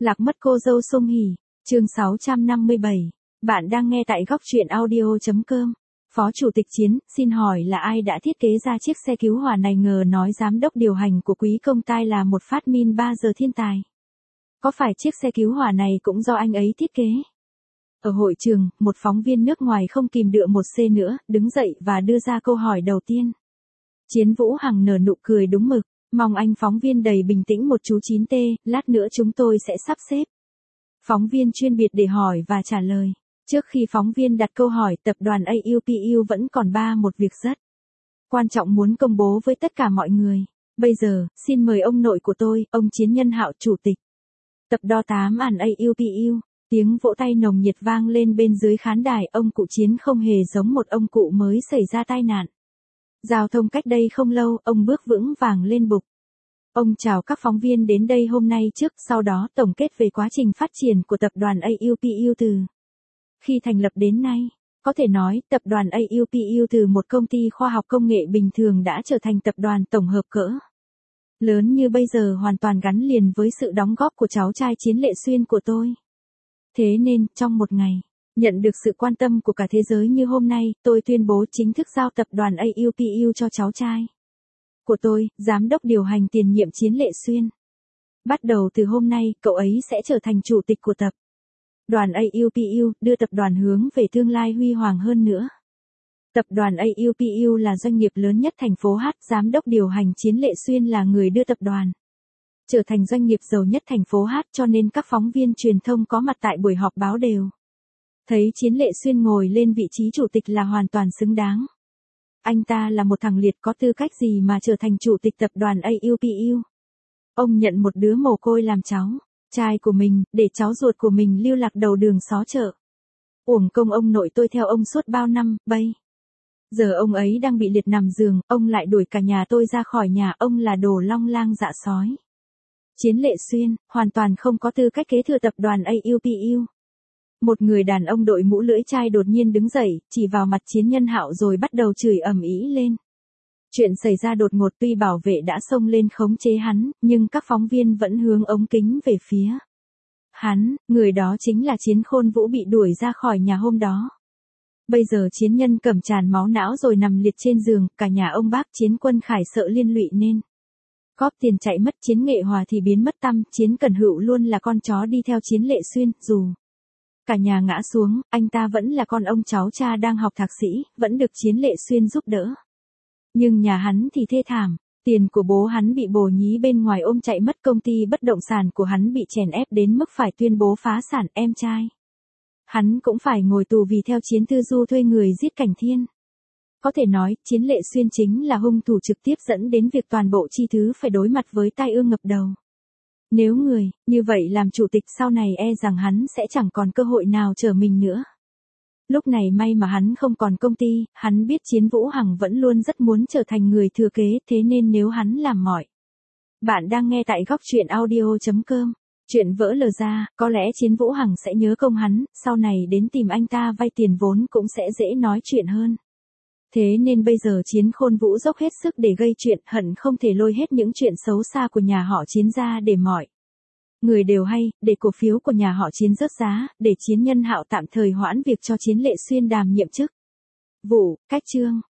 Lạc mất cô dâu Sung Hỉ, chương 657. Bạn đang nghe tại góc truyện audio.com. Phó Chủ tịch Chiến, xin hỏi là ai đã thiết kế ra chiếc xe cứu hỏa này? Ngờ nói giám đốc điều hành của Quý Công Tai là một phát minh 3 giờ thiên tài. Có phải chiếc xe cứu hỏa này cũng do anh ấy thiết kế? Ở hội trường, một phóng viên nước ngoài không kìm được một C nữa, đứng dậy và đưa ra câu hỏi đầu tiên. Chiến Vũ Hằng nở nụ cười đúng mực. Mong anh phóng viên đầy bình tĩnh một chú 9T, lát nữa chúng tôi sẽ sắp xếp. Phóng viên chuyên biệt để hỏi và trả lời. Trước khi phóng viên đặt câu hỏi, tập đoàn AUPU vẫn còn một việc rất quan trọng muốn công bố với tất cả mọi người. Bây giờ, xin mời ông nội của tôi, ông Chiến Nhân Hạo, Chủ tịch Tập đoàn 8 ản AUPU. Tiếng vỗ tay nồng nhiệt vang lên bên dưới khán đài. Ông cụ Chiến không hề giống một ông cụ mới xảy ra tai nạn giao thông cách đây không lâu. Ông bước vững vàng lên bục. Ông chào các phóng viên đến đây hôm nay trước, sau đó tổng kết về quá trình phát triển của tập đoàn AUPU từ khi thành lập đến nay. Có thể nói, tập đoàn AUPU từ một công ty khoa học công nghệ bình thường đã trở thành tập đoàn tổng hợp cỡ lớn như bây giờ, hoàn toàn gắn liền với sự đóng góp của cháu trai Chiến Lệ Xuyên của tôi. Thế nên, trong một ngày nhận được sự quan tâm của cả thế giới như hôm nay, tôi tuyên bố chính thức giao tập đoàn AUPU cho cháu trai của tôi, giám đốc điều hành tiền nhiệm Chiến Lệ Xuyên. Bắt đầu từ hôm nay, cậu ấy sẽ trở thành chủ tịch của tập đoàn AUPU, đưa tập đoàn hướng về tương lai huy hoàng hơn nữa. Tập đoàn AUPU là doanh nghiệp lớn nhất thành phố H, giám đốc điều hành Chiến Lệ Xuyên là người đưa tập đoàn trở thành doanh nghiệp giàu nhất thành phố H, cho nên các phóng viên truyền thông có mặt tại buổi họp báo đều thấy Chiến Lệ Xuyên ngồi lên vị trí chủ tịch là hoàn toàn xứng đáng. Anh ta là một thằng liệt, có tư cách gì mà trở thành chủ tịch tập đoàn AUPU. Ông nhận một đứa mồ côi làm cháu trai của mình, để cháu ruột của mình lưu lạc đầu đường xó chợ. Uổng công ông nội tôi theo ông suốt bao năm, bây giờ ông ấy đang bị liệt nằm giường, ông lại đuổi cả nhà tôi ra khỏi nhà, ông là đồ long lang dạ sói. Chiến Lệ Xuyên, hoàn toàn không có tư cách kế thừa tập đoàn AUPU. Một người đàn ông đội mũ lưỡi chai đột nhiên đứng dậy, chỉ vào mặt Chiến Nhân Hạo rồi bắt đầu chửi ầm ĩ lên. Chuyện xảy ra đột ngột, tuy bảo vệ đã xông lên khống chế hắn, nhưng các phóng viên vẫn hướng ống kính về phía hắn. Người đó chính là Chiến Khôn Vũ, bị đuổi ra khỏi nhà hôm đó. Bây giờ Chiến Nhân Cẩm tràn máu não rồi nằm liệt trên giường, cả nhà ông bác Chiến Quân Khải sợ liên lụy nên góp tiền chạy mất. Chiến Nghệ Hòa thì biến mất tăm. Chiến Cẩn Hữu luôn là con chó đi theo Chiến Lệ Xuyên, dù cả nhà ngã xuống, anh ta vẫn là con ông cháu cha đang học thạc sĩ, vẫn được Chiến Lệ Xuyên giúp đỡ. Nhưng nhà hắn thì thê thảm, tiền của bố hắn bị bồ nhí bên ngoài ôm chạy mất, công ty bất động sản của hắn bị chèn ép đến mức phải tuyên bố phá sản, em trai hắn cũng phải ngồi tù vì theo Chiến Tư Du thuê người giết Cảnh Thiên. Có thể nói, Chiến Lệ Xuyên chính là hung thủ trực tiếp dẫn đến việc toàn bộ chi thứ phải đối mặt với tai ương ngập đầu. Nếu người như vậy làm chủ tịch sau này, e rằng hắn sẽ chẳng còn cơ hội nào trở mình nữa. Lúc này may mà hắn không còn công ty, hắn biết Chiến Vũ Hằng vẫn luôn rất muốn trở thành người thừa kế, thế nên nếu hắn làm mọi. Bạn đang nghe tại góc truyện audio.com. Chuyện vỡ lờ ra, có lẽ Chiến Vũ Hằng sẽ nhớ công hắn, sau này đến tìm anh ta vay tiền vốn cũng sẽ dễ nói chuyện hơn. Thế nên bây giờ Chiến Khôn Vũ dốc hết sức để gây chuyện, hận không thể lôi hết những chuyện xấu xa của nhà họ Chiến ra để mọi người đều hay, để cổ phiếu của nhà họ Chiến rớt giá, để Chiến Nhân Hạo tạm thời hoãn việc cho Chiến Lệ Xuyên đảm nhiệm chức vụ. Cách chương